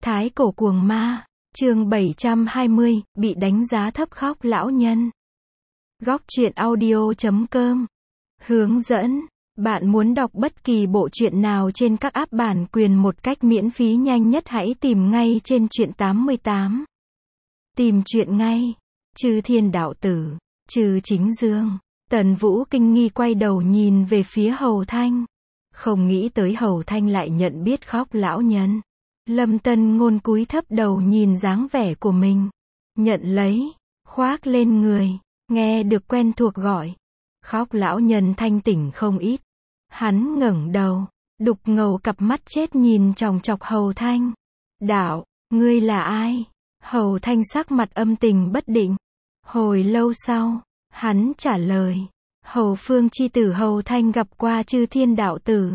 Thái cổ cuồng ma, chương 720, bị đánh giá thấp khóc lão nhân. Góc truyện audio.com. Hướng dẫn, bạn muốn đọc bất kỳ bộ truyện nào trên các app bản quyền một cách miễn phí nhanh nhất hãy tìm ngay trên truyện 88. Tìm truyện ngay. Chư Thiên Đạo Tử, Chư Chính Dương. Tần Vũ kinh nghi quay đầu nhìn về phía Hầu Thanh. Không nghĩ tới Hầu Thanh lại nhận biết khóc lão nhân. Lâm Tân Ngôn cúi thấp đầu nhìn dáng vẻ của mình. Nhận lấy, khoác lên người, nghe được quen thuộc gọi. Khóc lão nhân thanh tỉnh không ít. Hắn ngẩng đầu, đục ngầu cặp mắt chết nhìn chòng chọc Hầu Thanh. Đạo, ngươi là ai? Hầu Thanh sắc mặt âm tình bất định. Hồi lâu sau, hắn trả lời. Hầu Phương chi tử Hầu Thanh gặp qua Chư Thiên Đạo Tử.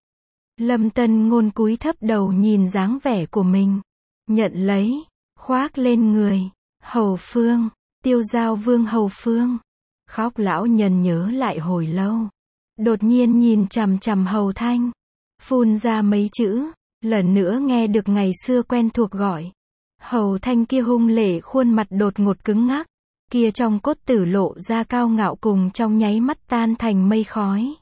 Lâm Tân Ngôn cúi thấp đầu nhìn dáng vẻ của mình. Nhận lấy, khoác lên người. Hầu Phương, Tiêu Giao Vương Hầu Phương. Khóc lão nhân nhớ lại hồi lâu. Đột nhiên nhìn chằm chằm Hầu Thanh. Phun ra mấy chữ, lần nữa nghe được ngày xưa quen thuộc gọi. Hầu Thanh kia hung lệ khuôn mặt đột ngột cứng ngắc. Kia trong cốt tử lộ ra cao ngạo cùng trong nháy mắt tan thành mây khói.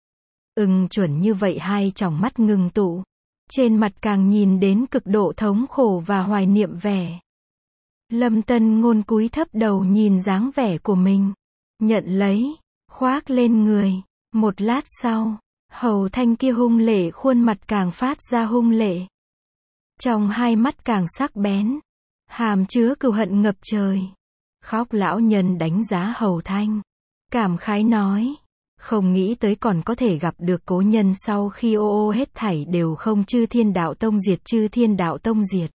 Chuẩn như vậy hai tròng mắt ngừng tụ. Trên mặt càng nhìn đến cực độ thống khổ và hoài niệm vẻ. Lâm Tân Ngôn cúi thấp đầu nhìn dáng vẻ của mình. Nhận lấy, khoác lên người. Một lát sau, Hầu Thanh kia hung lệ khuôn mặt càng phát ra hung lệ. Trong hai mắt càng sắc bén. Hàm chứa cừu hận ngập trời. Khóc lão nhân đánh giá Hầu Thanh. Cảm khái nói. Không nghĩ tới còn có thể gặp được cố nhân sau khi ô hết thảy đều không Chư Thiên Đạo Tông diệt Chư Thiên Đạo Tông diệt.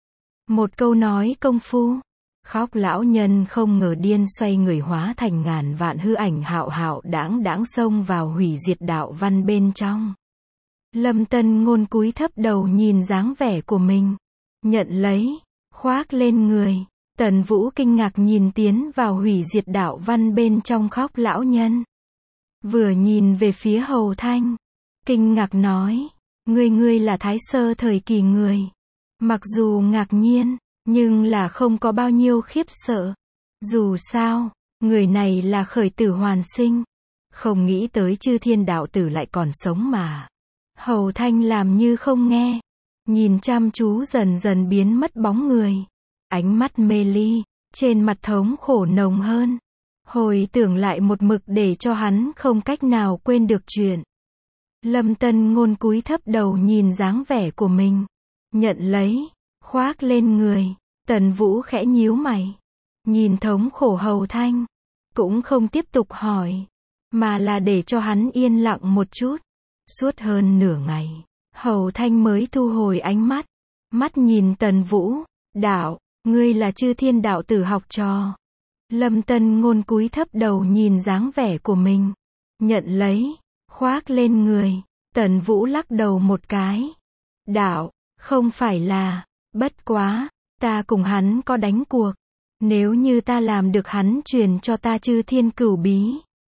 Một câu nói công phu. Khóc lão nhân không ngờ điên xoay người hóa thành ngàn vạn hư ảnh hạo hạo đãng xông vào hủy diệt đạo văn bên trong. Lâm Tân Ngôn cúi thấp đầu nhìn dáng vẻ của mình. Nhận lấy, khoác lên người. Tần Vũ kinh ngạc nhìn tiến vào hủy diệt đạo văn bên trong khóc lão nhân. Vừa nhìn về phía Hầu Thanh. Kinh ngạc nói. Ngươi là Thái Sơ thời kỳ người. Mặc dù ngạc nhiên, nhưng là không có bao nhiêu khiếp sợ. Dù sao, người này là khởi tử hoàn sinh. Không nghĩ tới Chư Thiên Đạo Tử lại còn sống mà. Hầu Thanh làm như không nghe. Nhìn chăm chú dần dần biến mất bóng người. Ánh mắt mê ly, trên mặt thống khổ nồng hơn. Hồi tưởng lại một mực để cho hắn không cách nào quên được chuyện. Lâm Tân Ngôn cúi thấp đầu nhìn dáng vẻ của mình. Nhận lấy, khoác lên người. Tần Vũ khẽ nhíu mày. Nhìn thống khổ Hầu Thanh. Cũng không tiếp tục hỏi. Mà là để cho hắn yên lặng một chút. Suốt hơn nửa ngày. Hầu Thanh mới thu hồi ánh mắt. Mắt nhìn Tần Vũ. Đạo, ngươi là Chư Thiên Đạo Tử học trò. Lâm Tân Ngôn cúi thấp đầu nhìn dáng vẻ của mình. Nhận lấy, khoác lên người. Tần Vũ lắc đầu một cái. Đạo, không phải là, bất quá, ta cùng hắn có đánh cuộc. Nếu như ta làm được hắn truyền cho ta Chư Thiên Cửu Bí.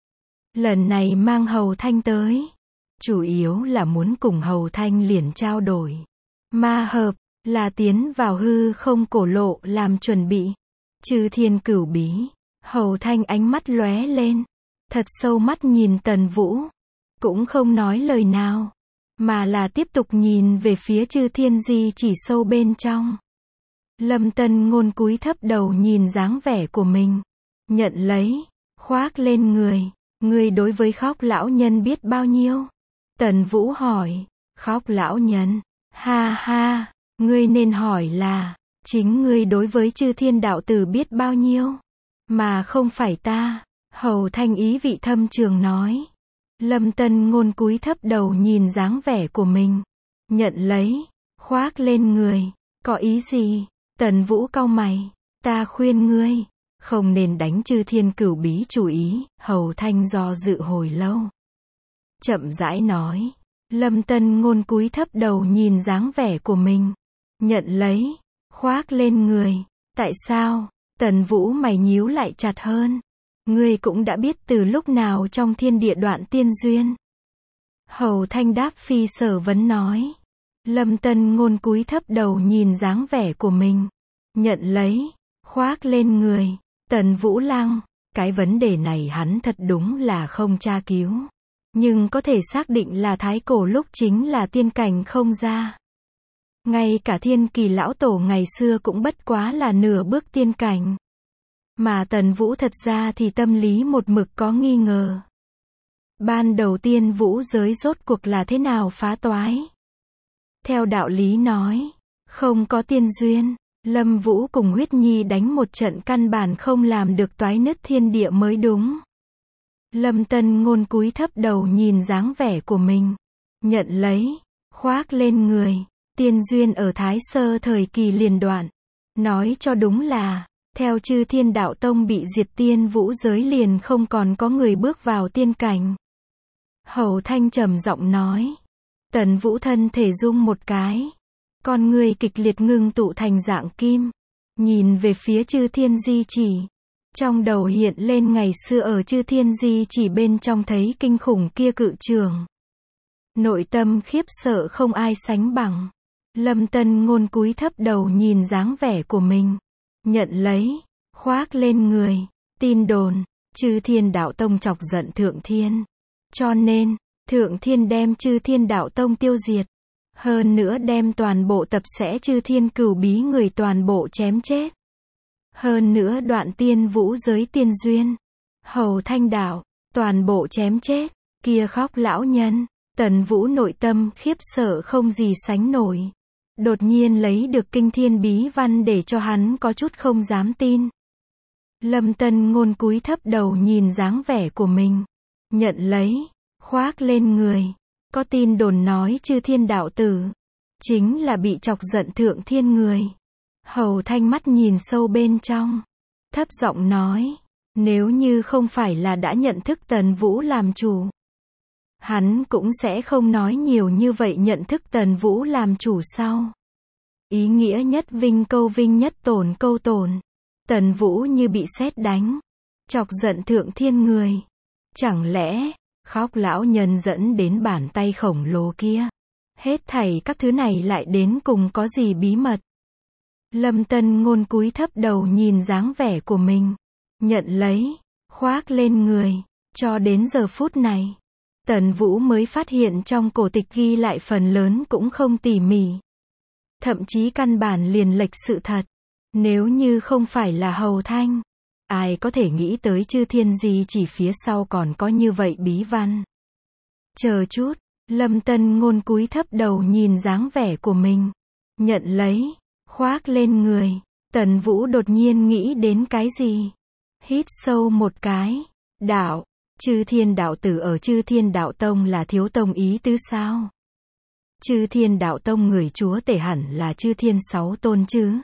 Lần này mang Hầu Thanh tới. Chủ yếu là muốn cùng Hầu Thanh liền trao đổi. Ma hợp, là tiến vào hư không cổ lộ làm chuẩn bị. Chư Thiên Cửu Bí. Hầu Thanh ánh mắt lóe lên. Thật sâu mắt nhìn Tần Vũ. Cũng không nói lời nào. Mà là tiếp tục nhìn về phía Chư Thiên Di chỉ sâu bên trong. Lâm Tân Ngôn cúi thấp đầu nhìn dáng vẻ của mình. Nhận lấy, khoác lên người. Ngươi đối với khóc lão nhân biết bao nhiêu? Tần Vũ hỏi. Khóc lão nhân. Ha ha, ngươi nên hỏi là. Chính ngươi đối với Chư Thiên Đạo Tử biết bao nhiêu? Mà không phải ta. Hầu Thanh ý vị thâm trường nói. Lâm Tân Ngôn cúi thấp đầu nhìn dáng vẻ của mình. Nhận lấy, khoác lên người. Có ý gì? Tần Vũ cau mày. Ta khuyên ngươi, không nên đánh Chư Thiên Cửu Bí chủ ý. Hầu Thanh do dự hồi lâu. Chậm rãi nói. Lâm Tân Ngôn cúi thấp đầu nhìn dáng vẻ của mình. Nhận lấy, khoác lên người. Tại sao? Tần Vũ mày nhíu lại chặt hơn. Ngươi cũng đã biết từ lúc nào trong thiên địa đoạn tiên duyên. Hầu Thanh đáp phi sở vấn nói. Lâm Tân Ngôn cúi thấp đầu nhìn dáng vẻ của mình. Nhận lấy, khoác lên người. Tần Vũ Lăng, cái vấn đề này hắn thật đúng là không tra cứu. Nhưng có thể xác định là thái cổ lúc chính là tiên cảnh không ra. Ngay cả Thiên Kỳ lão tổ ngày xưa cũng bất quá là nửa bước tiên cảnh. Mà Tần Vũ thật ra thì tâm lý một mực có nghi ngờ. Ban đầu tiên vũ giới rốt cuộc là thế nào phá toái? Theo đạo lý nói, không có tiên duyên, Lâm Vũ cùng Huyết Nhi đánh một trận căn bản không làm được toái nứt thiên địa mới đúng. Lâm Tân Ngôn cúi thấp đầu nhìn dáng vẻ của mình. Nhận lấy, khoác lên người. Tiên duyên ở Thái Sơ thời kỳ liền đoạn. Nói cho đúng là, theo Chư Thiên Đạo Tông bị diệt tiên vũ giới liền không còn có người bước vào tiên cảnh. Hầu Thanh trầm giọng nói. Tần Vũ thân thể rung một cái. Con người kịch liệt ngưng tụ thành dạng kim. Nhìn về phía Chư Thiên Di Chỉ. Trong đầu hiện lên ngày xưa ở Chư Thiên Di Chỉ bên trong thấy kinh khủng kia cự trường. Nội tâm khiếp sợ không ai sánh bằng. Lâm Tân Ngôn cúi thấp đầu nhìn dáng vẻ của mình. Nhận lấy, khoác lên người. Tin đồn, Chư Thiên Đạo Tông chọc giận Thượng Thiên. Cho nên, Thượng Thiên đem Chư Thiên Đạo Tông tiêu diệt. Hơn nữa đem toàn bộ tập sẽ Chư Thiên Cửu Bí người toàn bộ chém chết. Hơn nữa đoạn tiên vũ giới tiên duyên. Hầu Thanh đạo, toàn bộ chém chết. Kia khóc lão nhân. Tần Vũ nội tâm khiếp sợ không gì sánh nổi. Đột nhiên lấy được kinh thiên bí văn để cho hắn có chút không dám tin. Lâm Tân Ngôn cúi thấp đầu nhìn dáng vẻ của mình. Nhận lấy, khoác lên người. Có tin đồn nói Chư Thiên đạo tử chính là bị chọc giận Thượng Thiên người. Hầu Thanh mắt nhìn sâu bên trong, thấp giọng nói, nếu như không phải là đã nhận thức Tần Vũ làm chủ, hắn cũng sẽ không nói nhiều như vậy. Nhận thức Tần Vũ làm chủ sau, ý nghĩa nhất vinh câu vinh, nhất tổn câu tổn. Tần Vũ như bị sét đánh, chọc giận Thượng Thiên người. Chẳng lẽ khóc lão nhân dẫn đến bàn tay khổng lồ kia? Hết thảy các thứ này lại đến cùng có gì bí mật? Lâm Tân Ngôn cúi thấp đầu nhìn dáng vẻ của mình. Nhận lấy, khoác lên người. Cho đến giờ phút này, Tần Vũ mới phát hiện trong cổ tịch ghi lại phần lớn cũng không tỉ mỉ. Thậm chí căn bản liền lệch sự thật. Nếu như không phải là Hầu Thanh, ai có thể nghĩ tới Chư Thiên Di Chỉ phía sau còn có như vậy bí văn. Chờ chút, Lâm Tân Ngôn cúi thấp đầu nhìn dáng vẻ của mình. Nhận lấy, khoác lên người. Tần Vũ đột nhiên nghĩ đến cái gì? Hít sâu một cái. Đạo, Chư Thiên đạo tử ở Chư Thiên Đạo Tông là thiếu tông ý tứ sao? Chư Thiên Đạo Tông người chúa tể hẳn là Chư Thiên 6 tôn chứ?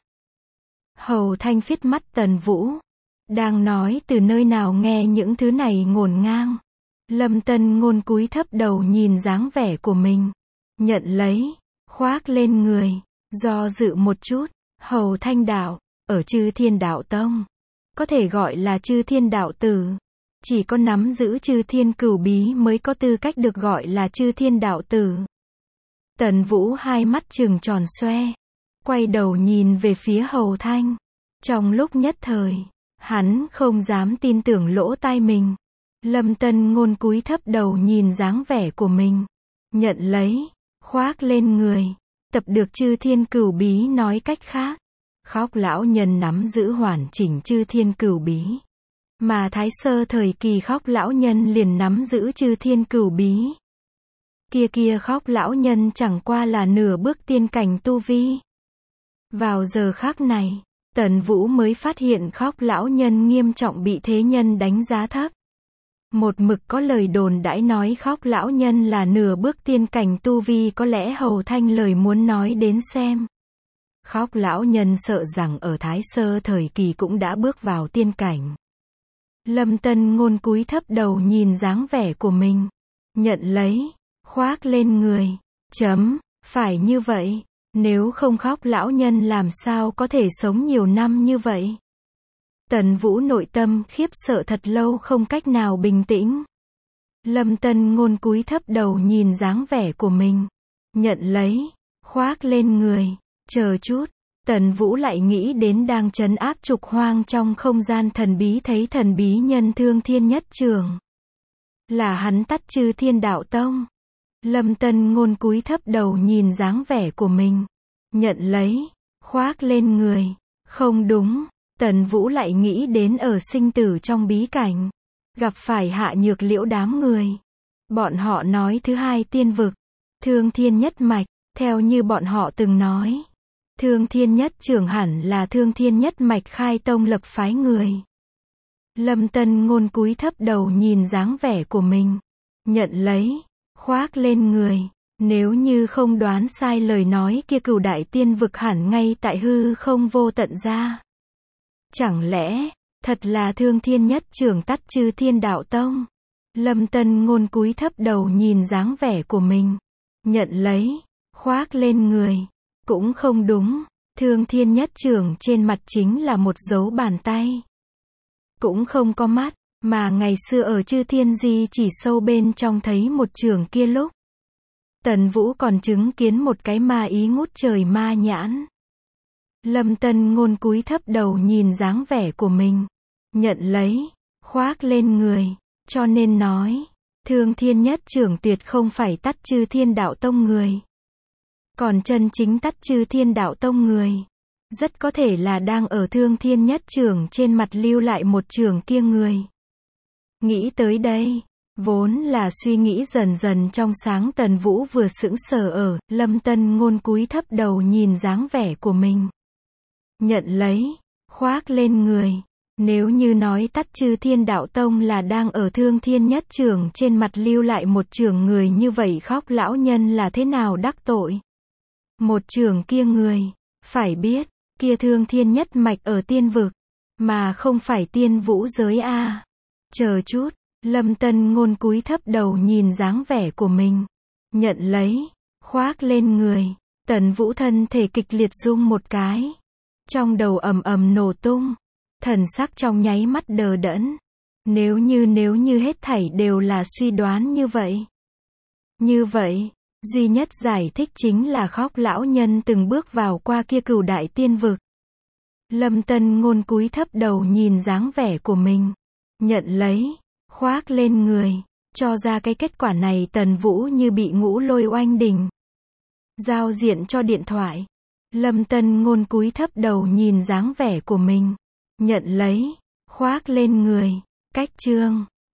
Hầu Thanh phiết mắt Tần Vũ. Đang nói từ nơi nào nghe những thứ này ngổn ngang. Lâm Tân Ngôn cúi thấp đầu nhìn dáng vẻ của mình. Nhận lấy, khoác lên người. Do dự một chút, Hầu Thanh đạo, ở Chư Thiên Đạo Tông, có thể gọi là Chư Thiên đạo tử. Chỉ có nắm giữ Chư Thiên Cửu Bí mới có tư cách được gọi là Chư Thiên đạo tử. Tần Vũ hai mắt trừng tròn xoe, quay đầu nhìn về phía Hầu Thanh. Trong lúc nhất thời, hắn không dám tin tưởng lỗ tai mình. Lâm Tân Ngôn cúi thấp đầu nhìn dáng vẻ của mình. Nhận lấy, khoác lên người. Tập được Chư Thiên Cửu Bí, nói cách khác, khóc lão nhân nắm giữ hoàn chỉnh Chư Thiên Cửu Bí. Mà Thái Sơ thời kỳ khóc lão nhân liền nắm giữ Chư Thiên Cửu Bí. Kia khóc lão nhân chẳng qua là nửa bước tiên cảnh tu vi. Vào giờ khắc này, Tần Vũ mới phát hiện khóc lão nhân nghiêm trọng bị thế nhân đánh giá thấp. Một mực có lời đồn đãi nói khóc lão nhân là nửa bước tiên cảnh tu vi, có lẽ Hầu Thanh lời muốn nói đến xem. Khóc lão nhân sợ rằng ở Thái Sơ thời kỳ cũng đã bước vào tiên cảnh. Lâm Tân Ngôn cúi thấp đầu nhìn dáng vẻ của mình. Nhận lấy, khoác lên người. Phải như vậy. Nếu không khóc lão nhân làm sao có thể sống nhiều năm như vậy? Tần Vũ nội tâm khiếp sợ thật lâu không cách nào bình tĩnh. Lâm Tân Ngôn cúi thấp đầu nhìn dáng vẻ của mình. Nhận lấy, khoác lên người. Chờ chút, Tần Vũ lại nghĩ đến đang trấn áp trục hoang trong không gian thần bí, thấy thần bí nhân Thương Thiên Nhất Trưởng. Là hắn Tắt Chư Thiên Đạo Tông. Lâm Tân Ngôn cúi thấp đầu nhìn dáng vẻ của mình. Nhận lấy, khoác lên người. Không đúng, Tần Vũ lại nghĩ đến ở sinh tử trong bí cảnh. Gặp phải Hạ Nhược Liễu đám người. Bọn họ nói thứ hai tiên vực. Thương Thiên Nhất Mạch, theo như bọn họ từng nói. Thương Thiên Nhất Trưởng hẳn là Thương Thiên Nhất Mạch khai tông lập phái người. Lâm Tân Ngôn cúi thấp đầu nhìn dáng vẻ của mình. Nhận lấy, khoác lên người. Nếu như không đoán sai lời nói kia, Cửu Đại Tiên vực hẳn ngay tại hư không vô tận ra. Chẳng lẽ, thật là Thương Thiên Nhất Trưởng Tắt Chư Thiên Đạo Tông? Lâm Tân Ngôn cúi thấp đầu nhìn dáng vẻ của mình. Nhận lấy, khoác lên người. Cũng không đúng, Thương Thiên Nhất Trưởng trên mặt chính là một dấu bàn tay. Cũng không có mắt, mà ngày xưa ở Chư Thiên Di chỉ sâu bên trong thấy một trưởng kia lúc. Tần Vũ còn chứng kiến một cái ma ý ngút trời ma nhãn. Lâm Tân Ngôn cúi thấp đầu nhìn dáng vẻ của mình. Nhận lấy, khoác lên người. Cho nên nói, Thương Thiên Nhất Trưởng tuyệt không phải Tắt Chư Thiên Đạo Tông người. Còn chân chính Tắt Chư Thiên Đạo Tông người, rất có thể là đang ở Thương Thiên Nhất Trưởng trên mặt lưu lại một trưởng kia người. Nghĩ tới đây, vốn là suy nghĩ dần dần trong sáng, Tần Vũ vừa sững sờ ở, Lâm Tân Ngôn cúi thấp đầu nhìn dáng vẻ của mình. Nhận lấy, khoác lên người. Nếu như nói Tắt Chư Thiên Đạo Tông là đang ở Thương Thiên Nhất Trưởng trên mặt lưu lại một trưởng người, như vậy Khóc lão nhân là thế nào đắc tội? Một trưởng kia người, phải biết, kia Thương Thiên Nhất Mạch ở tiên vực, mà không phải tiên vũ giới a. Chờ chút, Lâm Tân Ngôn cúi thấp đầu nhìn dáng vẻ của mình. Nhận lấy, khoác lên người. Tần Vũ thân thể kịch liệt rung một cái. Trong đầu ầm ầm nổ tung. Thần sắc trong nháy mắt đờ đẫn. Nếu như hết thảy đều là suy đoán như vậy. Như vậy, duy nhất giải thích chính là Khóc lão nhân từng bước vào qua kia Cửu Đại Tiên vực. Lâm Tân Ngôn cúi thấp đầu nhìn dáng vẻ của mình. Nhận lấy, khoác lên người. Cho ra cái kết quả này, Tần Vũ như bị ngũ lôi oanh đỉnh. Giao diện cho điện thoại. Lâm Tân Ngôn cúi thấp đầu nhìn dáng vẻ của mình. Nhận lấy, khoác lên người. Cách chương